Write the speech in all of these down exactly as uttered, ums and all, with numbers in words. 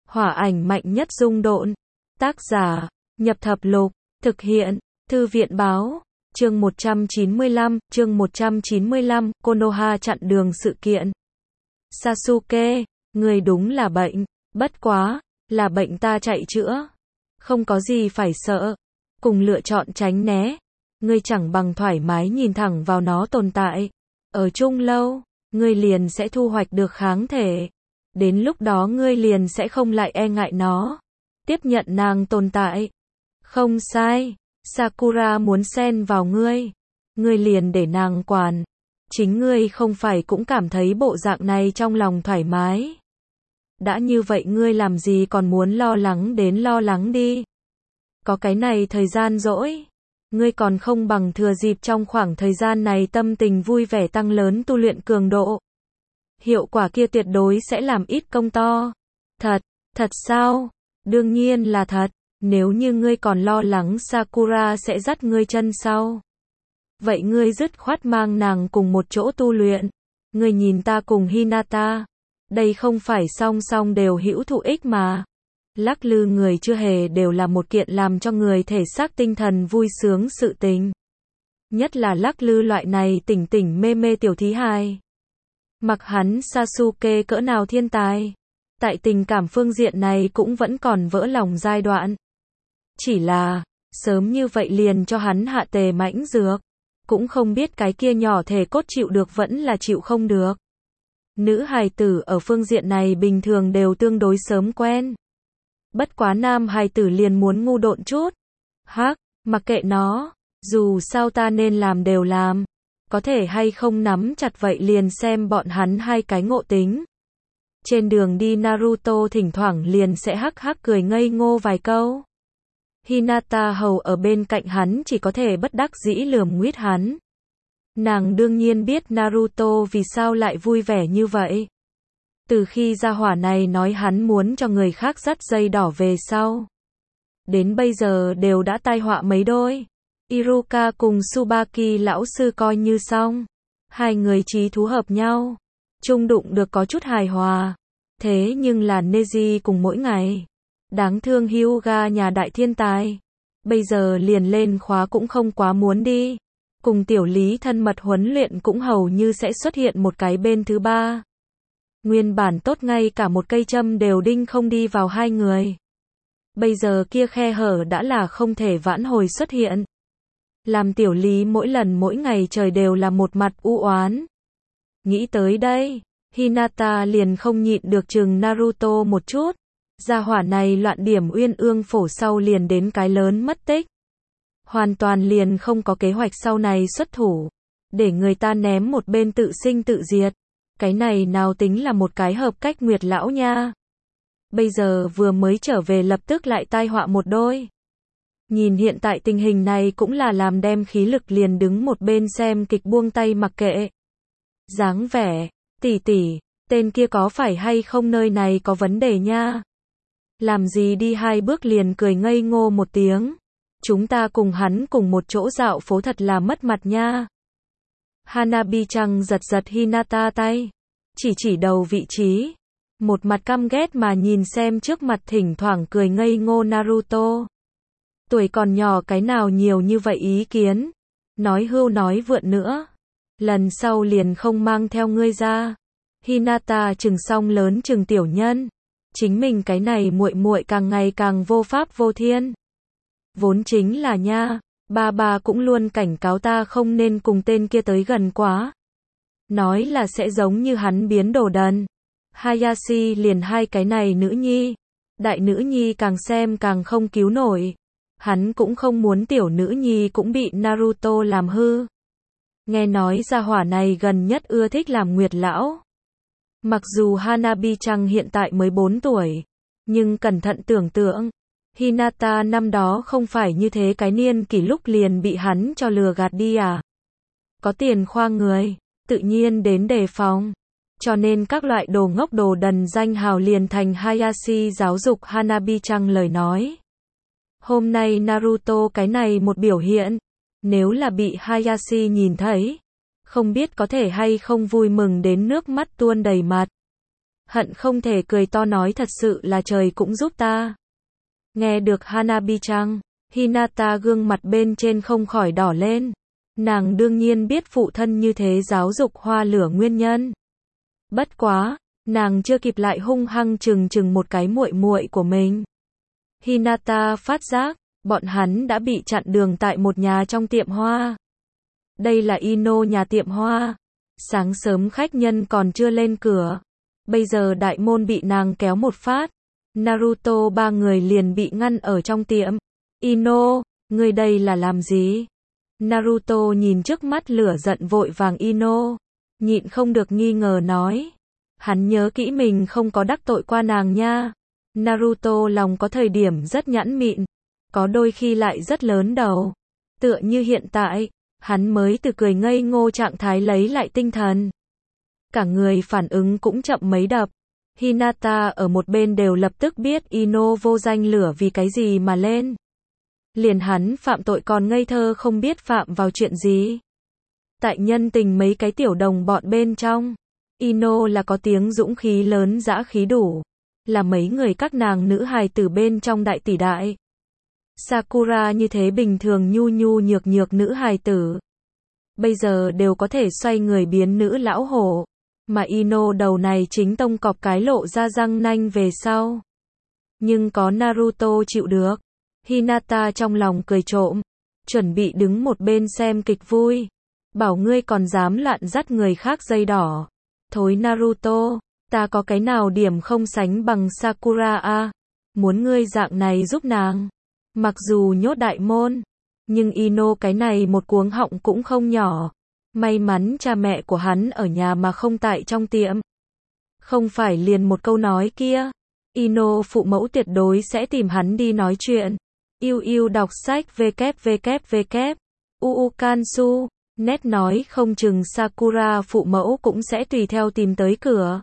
Hỏa ảnh mạnh nhất dung độn. Tác giả, Nhập Thập Lục, thực hiện, Thư viện báo, chương một trăm chín mươi lăm, chương một trăm chín mươi lăm, Konoha chặn đường sự kiện. Sasuke, người đúng là bệnh, bất quá, là bệnh ta chạy chữa. Không có gì phải sợ, cùng lựa chọn tránh né. Ngươi chẳng bằng thoải mái nhìn thẳng vào nó tồn tại. Ở chung lâu, ngươi liền sẽ thu hoạch được kháng thể. Đến lúc đó ngươi liền sẽ không lại e ngại nó. Tiếp nhận nàng tồn tại. Không sai, Sakura muốn xen vào ngươi. Ngươi liền để nàng quản. Chính ngươi không phải cũng cảm thấy bộ dạng này trong lòng thoải mái. Đã như vậy ngươi làm gì còn muốn lo lắng đến lo lắng đi. Có cái này thời gian rỗi. Ngươi còn không bằng thừa dịp trong khoảng thời gian này tâm tình vui vẻ tăng lớn tu luyện cường độ. Hiệu quả kia tuyệt đối sẽ làm ít công to. Thật, thật sao? Đương nhiên là thật. Nếu như ngươi còn lo lắng Sakura sẽ dắt ngươi chân sau. Vậy ngươi dứt khoát mang nàng cùng một chỗ tu luyện. Ngươi nhìn ta cùng Hinata. Đây không phải song song đều hữu thụ ích mà. Lắc lư người chưa hề đều là một kiện làm cho người thể xác tinh thần vui sướng sự tình. Nhất là lắc lư loại này tỉnh tỉnh mê mê tiểu thí hài. Mặc hắn Sasuke cỡ nào thiên tài. Tại tình cảm phương diện này cũng vẫn còn vỡ lòng giai đoạn. Chỉ là, sớm như vậy liền cho hắn hạ tề mãnh dược. Cũng không biết cái kia nhỏ thể cốt chịu được vẫn là chịu không được. Nữ hài tử ở phương diện này bình thường đều tương đối sớm quen. Bất quá nam hài tử liền muốn ngu độn chút. Hắc, mặc kệ nó, dù sao ta nên làm đều làm. Có thể hay không nắm chặt vậy liền xem bọn hắn hai cái ngộ tính. Trên đường đi Naruto thỉnh thoảng liền sẽ hắc hắc cười ngây ngô vài câu. Hinata hầu ở bên cạnh hắn chỉ có thể bất đắc dĩ lườm nguyết hắn. Nàng đương nhiên biết Naruto vì sao lại vui vẻ như vậy. Từ khi gia hỏa này nói hắn muốn cho người khác dắt dây đỏ về sau. Đến bây giờ đều đã tai họa mấy đôi. Iruka cùng Tsubaki lão sư coi như xong. Hai người chí thú hợp nhau. Chung đụng được có chút hài hòa. Thế nhưng là Neji cùng mỗi ngày. Đáng thương Hyuga nhà đại thiên tài. Bây giờ liền lên khóa cũng không quá muốn đi. Cùng tiểu lý thân mật huấn luyện cũng hầu như sẽ xuất hiện một cái bên thứ ba. Nguyên bản tốt ngay cả một cây châm đều đinh không đi vào hai người. Bây giờ kia khe hở đã là không thể vãn hồi xuất hiện. Làm tiểu lý mỗi lần mỗi ngày trời đều là một mặt u oán. Nghĩ tới đây, Hinata liền không nhịn được chừng Naruto một chút. Gia hỏa này loạn điểm uyên ương phổ sau liền đến cái lớn mất tích. Hoàn toàn liền không có kế hoạch sau này xuất thủ. Để người ta ném một bên tự sinh tự diệt. Cái này nào tính là một cái hợp cách nguyệt lão nha. Bây giờ vừa mới trở về lập tức lại tai họa một đôi. Nhìn hiện tại tình hình này cũng là làm đem khí lực liền đứng một bên xem kịch buông tay mặc kệ. Dáng vẻ, tỷ tỷ, tên kia có phải hay không nơi này có vấn đề nha. Làm gì đi hai bước liền cười ngây ngô một tiếng. Chúng ta cùng hắn cùng một chỗ dạo phố thật là mất mặt nha. Hanabi-chan giật giật Hinata tay. Chỉ chỉ đầu vị trí. Một mặt căm ghét mà nhìn xem trước mặt thỉnh thoảng cười ngây ngô Naruto. Tuổi còn nhỏ cái nào nhiều như vậy ý kiến. Nói hưu nói vượn nữa. Lần sau liền không mang theo ngươi ra. Hinata chừng song lớn chừng tiểu nhân. Chính mình cái này muội muội càng ngày càng vô pháp vô thiên. Vốn chính là nha, ba ba cũng luôn cảnh cáo ta không nên cùng tên kia tới gần quá. Nói là sẽ giống như hắn biến đồ đần. Hayashi liền hai cái này nữ nhi. Đại nữ nhi càng xem càng không cứu nổi. Hắn cũng không muốn tiểu nữ nhi cũng bị Naruto làm hư. Nghe nói gia hỏa này gần nhất ưa thích làm nguyệt lão. Mặc dù Hanabi-chan hiện tại mới bốn tuổi. Nhưng cẩn thận tưởng tượng. Hinata năm đó không phải như thế cái niên kỷ lúc liền bị hắn cho lừa gạt đi à. Có tiền khoang người, tự nhiên đến đề phòng. Cho nên các loại đồ ngốc đồ đần danh hào liền thành Hayashi giáo dục Hanabi-chan lời nói. Hôm nay Naruto cái này một biểu hiện. Nếu là bị Hayashi nhìn thấy. Không biết có thể hay không vui mừng đến nước mắt tuôn đầy mặt. hận không thể cười to nói thật sự là trời cũng giúp ta. Nghe được Hanabi-chan, Hinata gương mặt bên trên không khỏi đỏ lên. Nàng đương nhiên biết phụ thân như thế giáo dục hoa lửa nguyên nhân. Bất quá, nàng chưa kịp lại hung hăng chừng chừng một cái muội muội của mình. Hinata phát giác, bọn hắn đã bị chặn đường tại một nhà trong tiệm hoa. Đây là Ino nhà tiệm hoa. Sáng sớm khách nhân còn chưa lên cửa. Bây giờ đại môn bị nàng kéo một phát. Naruto ba người liền bị ngăn ở trong tiệm. Ino, ngươi đây là làm gì? Naruto nhìn trước mắt lửa giận vội vàng Ino. Nhịn không được nghi ngờ nói. Hắn nhớ kỹ mình không có đắc tội qua nàng nha. Naruto lòng có thời điểm rất nhẵn mịn. Có đôi khi lại rất lớn đầu. Tựa như hiện tại, hắn mới từ cười ngây ngô trạng thái lấy lại tinh thần. Cả người phản ứng cũng chậm mấy đập. Hinata ở một bên đều lập tức biết Ino vô danh lửa vì cái gì mà lên. Liền hắn phạm tội còn ngây thơ không biết phạm vào chuyện gì. Tại nhân tình mấy cái tiểu đồng bọn bên trong, Ino là có tiếng dũng khí lớn dã khí đủ. Là mấy người các nàng nữ hài tử bên trong đại tỷ đại. Sakura như thế bình thường nhu nhu nhược nhược nữ hài tử. Bây giờ đều có thể xoay người biến nữ lão hổ. Mà Ino đầu này chính tông cọp cái lộ ra răng nanh về sau. Nhưng có Naruto chịu được. Hinata trong lòng cười trộm. Chuẩn bị đứng một bên xem kịch vui. Bảo ngươi còn dám loạn dắt người khác dây đỏ. Thối Naruto, ta có cái nào điểm không sánh bằng Sakura a? Muốn ngươi dạng này giúp nàng. Mặc dù nhốt đại môn, nhưng Ino cái này một cuống họng cũng không nhỏ. May mắn cha mẹ của hắn ở nhà mà không tại trong tiệm. Không phải liền một câu nói kia. Ino phụ mẫu tuyệt đối sẽ tìm hắn đi nói chuyện. Yêu yêu đọc sách www. Uu Kansu. Nét nói không chừng Sakura phụ mẫu cũng sẽ tùy theo tìm tới cửa.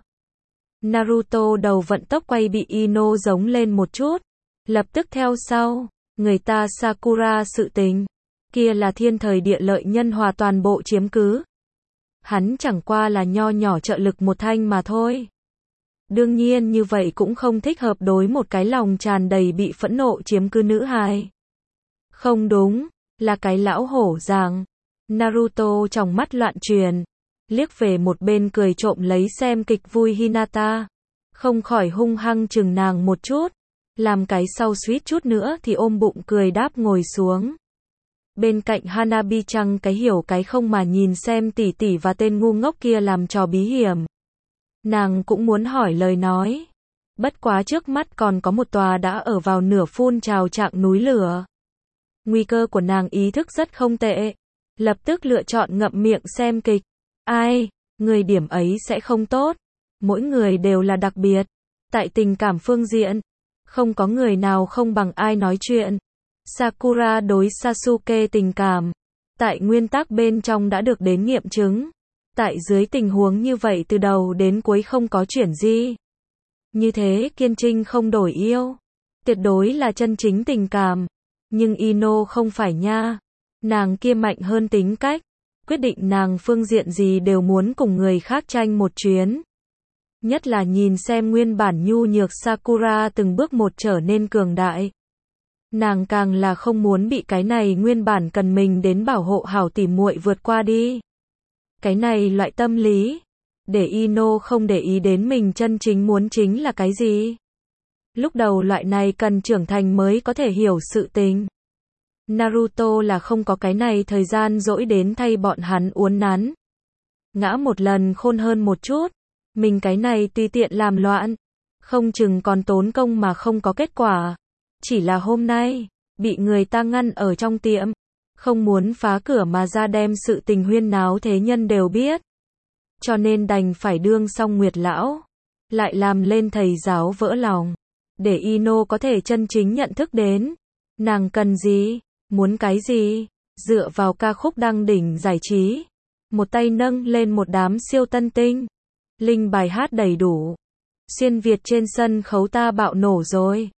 Naruto đầu vận tốc quay bị Ino giống lên một chút. Lập tức theo sau. Người ta Sakura sự tình. Kia là thiên thời địa lợi nhân hòa toàn bộ chiếm cứ. Hắn chẳng qua là nho nhỏ trợ lực một thanh mà thôi. Đương nhiên như vậy cũng không thích hợp đối một cái lòng tràn đầy bị phẫn nộ chiếm cứ nữ hài. Không đúng, là cái lão hổ giàng. Naruto trong mắt loạn truyền. Liếc về một bên cười trộm lấy xem kịch vui Hinata. Không khỏi hung hăng chừng nàng một chút. Làm cái sau suýt chút nữa thì ôm bụng cười đáp ngồi xuống. Bên cạnh Hanabi-chan cái hiểu cái không mà nhìn xem tỷ tỷ và tên ngu ngốc kia làm trò bí hiểm. Nàng cũng muốn hỏi lời nói. Bất quá trước mắt còn có một tòa đã ở vào nửa phun trào trạng núi lửa. Nguy cơ của nàng ý thức rất không tệ. Lập tức lựa chọn ngậm miệng xem kịch. Ai, người điểm ấy sẽ không tốt. Mỗi người đều là đặc biệt. Tại tình cảm phương diện, không có người nào không bằng ai nói chuyện. Sakura đối Sasuke tình cảm, tại nguyên tắc bên trong đã được đến nghiệm chứng. Tại dưới tình huống như vậy từ đầu đến cuối không có chuyển gì. Như thế kiên trinh không đổi yêu. Tuyệt đối là chân chính tình cảm. Nhưng Ino không phải nha. Nàng kia mạnh hơn tính cách. Quyết định nàng phương diện gì đều muốn cùng người khác tranh một chuyến. Nhất là nhìn xem nguyên bản nhu nhược Sakura từng bước một trở nên cường đại. Nàng càng là không muốn bị cái này nguyên bản cần mình đến bảo hộ hảo tỉ muội vượt qua đi. Cái này loại tâm lý, để Ino không để ý đến mình chân chính muốn chính là cái gì. Lúc đầu loại này cần trưởng thành mới có thể hiểu sự tình. Naruto là không có cái này thời gian dỗi đến thay bọn hắn uốn nắn. Ngã một lần khôn hơn một chút. Mình cái này tùy tiện làm loạn. Không chừng còn tốn công mà không có kết quả. Chỉ là hôm nay, bị người ta ngăn ở trong tiệm. Không muốn phá cửa mà ra đem sự tình huyên náo thế nhân đều biết. Cho nên đành phải đương xong nguyệt lão. Lại làm lên thầy giáo vỡ lòng. Để Ino có thể chân chính nhận thức đến. Nàng cần gì? Muốn cái gì? Dựa vào ca khúc đăng đỉnh giải trí. Một tay nâng lên một đám siêu tân tinh. Linh bài hát đầy đủ. Xuyên Việt trên sân khấu ta bạo nổ rồi.